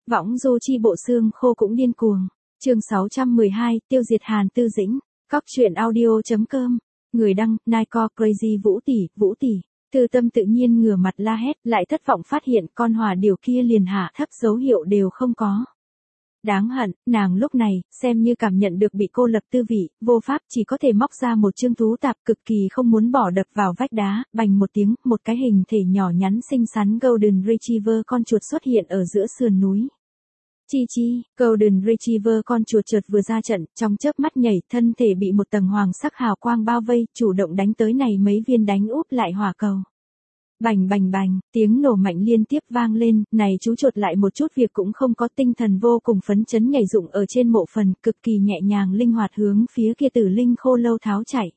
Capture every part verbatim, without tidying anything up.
Võng du chi bộ xương khô cũng điên cuồng. Chương sáu trăm mười hai, tiêu diệt Hàn Tư Dĩnh. Cóc truyện audio chấm com. Người đăng, Nike Crazy Vũ tỷ, Vũ tỷ. Tư Tâm tự nhiên ngửa mặt la hét, lại thất vọng phát hiện con hỏa điều kia liền hạ thấp, dấu hiệu đều không có. Đáng hận, nàng lúc này, xem như cảm nhận được bị cô lập tư vị, vô pháp chỉ có thể móc ra một chương thú tạp cực kỳ không muốn bỏ đập vào vách đá, bành một tiếng, một cái hình thể nhỏ nhắn xinh xắn Golden Retriever con chuột xuất hiện ở giữa sườn núi. Chi chi, Golden Retriever con chuột chợt vừa ra trận, trong chớp mắt nhảy, thân thể bị một tầng hoàng sắc hào quang bao vây, chủ động đánh tới này mấy viên đánh úp lại hỏa cầu. Bành bành bành, tiếng nổ mạnh liên tiếp vang lên, này chú chuột lại một chút việc cũng không có, tinh thần vô cùng phấn chấn nhảy dụng ở trên mộ phần, cực kỳ nhẹ nhàng linh hoạt hướng phía kia tử linh khô lâu tháo chạy.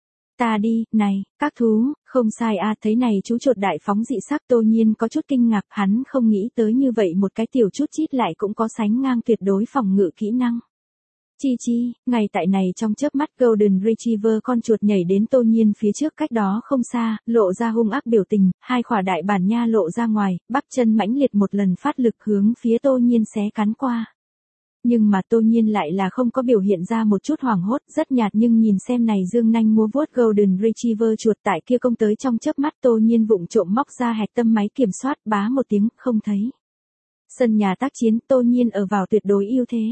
Ta đi, này, các thú, không sai a, thấy này chú chuột đại phóng dị sắc, Tô Nhiên có chút kinh ngạc, hắn không nghĩ tới như vậy một cái tiểu chút chít lại cũng có sánh ngang tuyệt đối phòng ngự kỹ năng. Chi chi, ngay tại này trong chớp mắt Golden Retriever con chuột nhảy đến Tô Nhiên phía trước cách đó không xa, lộ ra hung ác biểu tình, hai khỏa đại bản nha lộ ra ngoài, bắp chân mãnh liệt một lần phát lực hướng phía Tô Nhiên xé cắn qua. Nhưng mà Tô Nhiên lại là không có biểu hiện ra một chút hoảng hốt, rất nhạt nhưng nhìn xem này dương nanh múa vuốt Golden Retriever chuột tại kia công tới trong chớp mắt Tô Nhiên vụng trộm móc ra hạch tâm máy kiểm soát, bá một tiếng, không thấy. Sân nhà tác chiến, Tô Nhiên ở vào tuyệt đối ưu thế.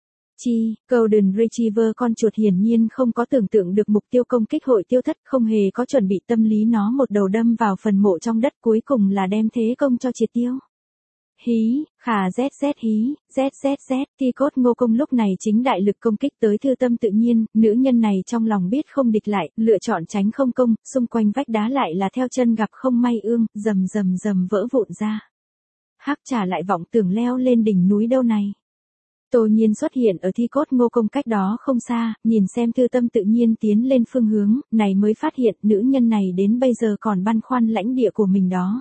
Chi, Golden Retriever con chuột hiển nhiên không có tưởng tượng được mục tiêu công kích hội tiêu thất, không hề có chuẩn bị tâm lý, nó một đầu đâm vào phần mộ trong đất, cuối cùng là đem thế công cho triệt tiêu. Hí, khà z z hí, z z z, Ti cốt Ngô Công lúc này chính đại lực công kích tới Tư Tâm tự nhiên, nữ nhân này trong lòng biết không địch lại, lựa chọn tránh không công, xung quanh vách đá lại là theo chân gặp không may ương, rầm rầm rầm vỡ vụn ra. Hắc trả lại vọng tưởng leo lên đỉnh núi đâu này. Tô Nhiên xuất hiện ở Thi cốt Ngô Công cách đó không xa, nhìn xem Tư Tâm tự nhiên tiến lên phương hướng, này mới phát hiện nữ nhân này đến bây giờ còn băn khoăn lãnh địa của mình đó.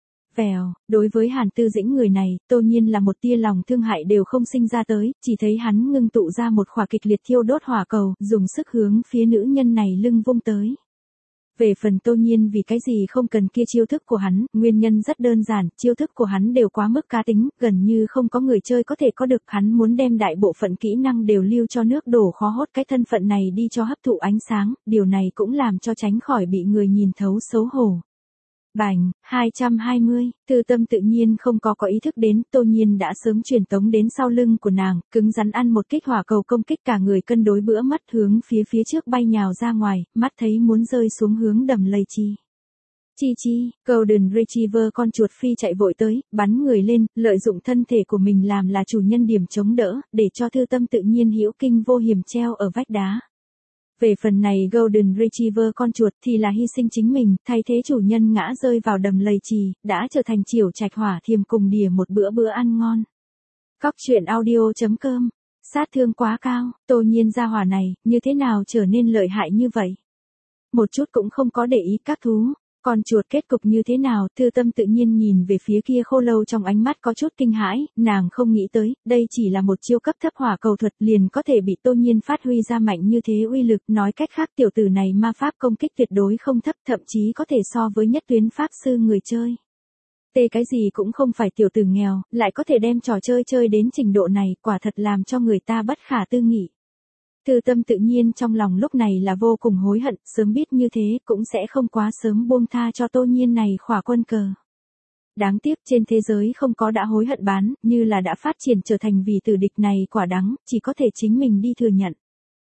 Vèo, đối với Hàn Tư Dĩnh người này, Tô Nhiên là một tia lòng thương hại đều không sinh ra tới, chỉ thấy hắn ngưng tụ ra một khỏa kịch liệt thiêu đốt hỏa cầu, dùng sức hướng phía nữ nhân này lưng vung tới. Về phần Tô Nhiên vì cái gì không cần kia chiêu thức của hắn, nguyên nhân rất đơn giản, chiêu thức của hắn đều quá mức cá tính, gần như không có người chơi có thể có được, hắn muốn đem đại bộ phận kỹ năng đều lưu cho nước đổ khó hốt cái thân phận này đi cho hấp thụ ánh sáng, điều này cũng làm cho tránh khỏi bị người nhìn thấu xấu hổ. Bành, hai trăm hai mươi, Tư Tâm tự nhiên không có có ý thức đến, Tô Nhiên đã sớm truyền tống đến sau lưng của nàng, cứng rắn ăn một kích hỏa cầu công kích, cả người cân đối bữa mất hướng phía phía trước bay nhào ra ngoài, mắt thấy muốn rơi xuống hướng đầm lầy chi. Chi chi, Golden Retriever con chuột phi chạy vội tới, bắn người lên, lợi dụng thân thể của mình làm là chủ nhân điểm chống đỡ, để cho Tư Tâm tự nhiên hữu kinh vô hiểm treo ở vách đá. Về phần này Golden Retriever con chuột thì là hy sinh chính mình, thay thế chủ nhân ngã rơi vào đầm lầy trì, đã trở thành chiểu trạch hỏa thiềm cùng đìa một bữa bữa ăn ngon. Cóc truyện audio chấm com. Sát thương quá cao, Tô Nhiên gia hỏa này, như thế nào trở nên lợi hại như vậy? Một chút cũng không có để ý các thú. Con chuột kết cục như thế nào, Tư Tâm tự nhiên nhìn về phía kia khô lâu trong ánh mắt có chút kinh hãi, nàng không nghĩ tới, đây chỉ là một chiêu cấp thấp hỏa cầu thuật liền có thể bị Tô Nhiên phát huy ra mạnh như thế uy lực, nói cách khác tiểu tử này ma pháp công kích tuyệt đối không thấp, thậm chí có thể so với nhất tuyến pháp sư người chơi. Tê cái gì cũng không phải tiểu tử nghèo, lại có thể đem trò chơi chơi đến trình độ này, quả thật làm cho người ta bất khả tư nghị. Tư Tâm tự nhiên trong lòng lúc này là vô cùng hối hận, sớm biết như thế cũng sẽ không quá sớm buông tha cho Tô Nhiên này khỏa quân cờ. Đáng tiếc trên thế giới không có đã hối hận bán, như là đã phát triển trở thành vì tử địch này quả đắng, chỉ có thể chính mình đi thừa nhận.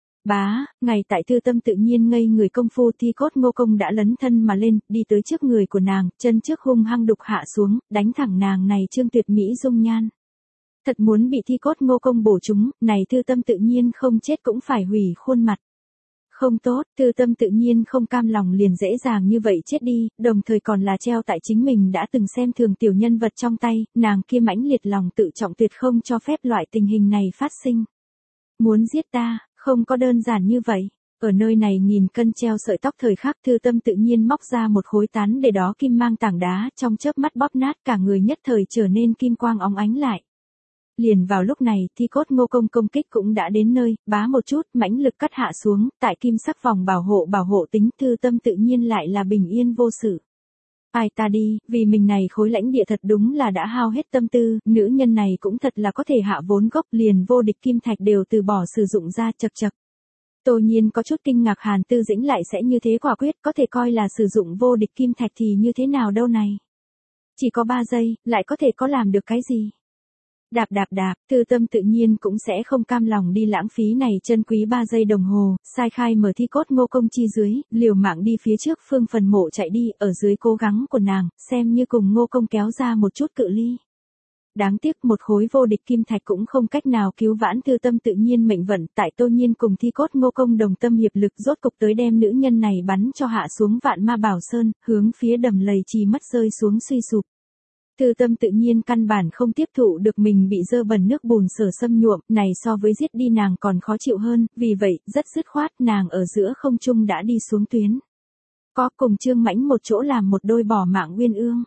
Bá, ngày tại Tư Tâm tự nhiên ngây người công phu, Thi cốt Ngô Công đã lấn thân mà lên, đi tới trước người của nàng, chân trước hung hăng đục hạ xuống, đánh thẳng nàng này trương tuyệt mỹ dung nhan. Thật muốn bị Thi cốt Ngô Công bổ chúng, này Tư Tâm tự nhiên không chết cũng phải hủy khuôn mặt. Không tốt, Tư Tâm tự nhiên không cam lòng liền dễ dàng như vậy chết đi, đồng thời còn là treo tại chính mình đã từng xem thường tiểu nhân vật trong tay, nàng kia mãnh liệt lòng tự trọng tuyệt không cho phép loại tình hình này phát sinh. Muốn giết ta, không có đơn giản như vậy. Ở nơi này nghìn cân treo sợi tóc thời khắc, Tư Tâm tự nhiên móc ra một khối tán để đó kim mang tảng đá, trong chớp mắt bóp nát, cả người nhất thời trở nên kim quang óng ánh lại. Liền vào lúc này, Thi cốt Ngô Công công kích cũng đã đến nơi, bá một chút, mãnh lực cắt hạ xuống, tại kim sắc vòng bảo hộ bảo hộ tính, Tư Tâm tự nhiên lại là bình yên vô sự. Ai ta đi, vì mình này khối lãnh địa thật đúng là đã hao hết tâm tư, nữ nhân này cũng thật là có thể hạ vốn gốc liền vô địch kim thạch đều từ bỏ sử dụng ra chật chật. Tô Nhiên có chút kinh ngạc Hàn Tư Dĩnh lại sẽ như thế quả quyết, có thể coi là sử dụng vô địch kim thạch thì như thế nào đâu này. Chỉ có ba giây, lại có thể có làm được cái gì? Đạp đạp đạp, Thư Tâm tự nhiên cũng sẽ không cam lòng đi lãng phí này chân quý ba giây đồng hồ, sai khai mở thi cốt Ngô Công chi dưới, liều mạng đi phía trước phương phần mộ chạy đi, ở dưới cố gắng của nàng, xem như cùng Ngô Công kéo ra một chút cự ly. Đáng tiếc một khối vô địch kim thạch cũng không cách nào cứu vãn Thư Tâm tự nhiên mệnh vận, tại Tô Nhiên cùng thi cốt Ngô Công đồng tâm hiệp lực rốt cục tới đem nữ nhân này bắn cho hạ xuống Vạn Ma Bảo Sơn, hướng phía đầm lầy trì mất rơi xuống suy sụp. Thư Tâm tự nhiên căn bản không tiếp thụ được mình bị dơ bẩn nước bùn sở xâm nhuộm, này so với giết đi nàng còn khó chịu hơn, vì vậy, rất dứt khoát nàng ở giữa không trung đã đi xuống tuyến. Có cùng Trương Mãnh một chỗ làm một đôi bỏ mạng uyên ương.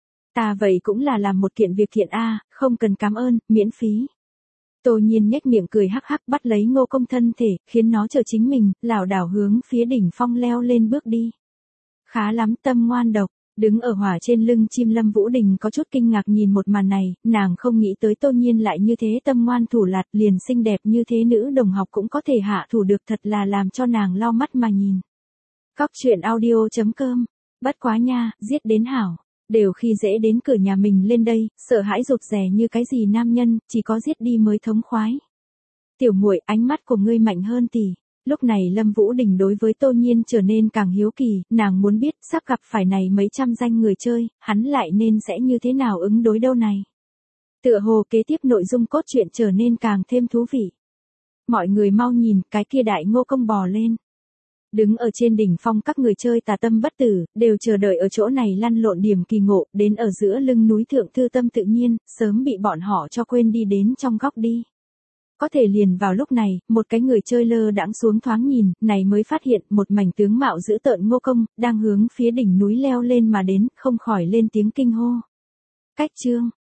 Ta vậy cũng là làm một kiện việc thiện a, không cần cảm ơn, miễn phí. Tô Nhiên nhếch miệng cười hắc hắc bắt lấy Ngô Công thân thể, khiến nó chờ chính mình, lảo đảo hướng phía đỉnh phong leo lên bước đi. Khá lắm Tâm ngoan độc. Đứng ở hỏa trên lưng chim Lâm Vũ Đình có chút kinh ngạc nhìn một màn này, nàng không nghĩ tới Tô Nhiên lại như thế tâm ngoan thủ lạt liền xinh đẹp như thế nữ đồng học cũng có thể hạ thủ được thật là làm cho nàng lau mắt mà nhìn. Cóc truyện audio chấm com, bất quá nha, giết đến hảo, đều khi dễ đến cửa nhà mình lên đây, sợ hãi rụt rè như cái gì nam nhân, chỉ có giết đi mới thống khoái. Tiểu muội, ánh mắt của ngươi mạnh hơn tỷ. Lúc này Lâm Vũ Đình đối với Tô Nhiên trở nên càng hiếu kỳ, nàng muốn biết sắp gặp phải này mấy trăm danh người chơi, hắn lại nên sẽ như thế nào ứng đối đâu này. Tựa hồ kế tiếp nội dung cốt truyện trở nên càng thêm thú vị. Mọi người mau nhìn, cái kia đại Ngô Công bò lên. Đứng ở trên đỉnh phong các người chơi tà tâm bất tử, đều chờ đợi ở chỗ này lăn lộn điểm kỳ ngộ, đến ở giữa lưng núi thượng Thư Tâm tự nhiên, sớm bị bọn họ cho quên đi đến trong góc đi. Có thể liền vào lúc này, một cái người chơi lơ đãng xuống thoáng nhìn, này mới phát hiện một mảnh tướng mạo dữ tợn Ngô Công, đang hướng phía đỉnh núi leo lên mà đến, không khỏi lên tiếng kinh hô. Cách chương,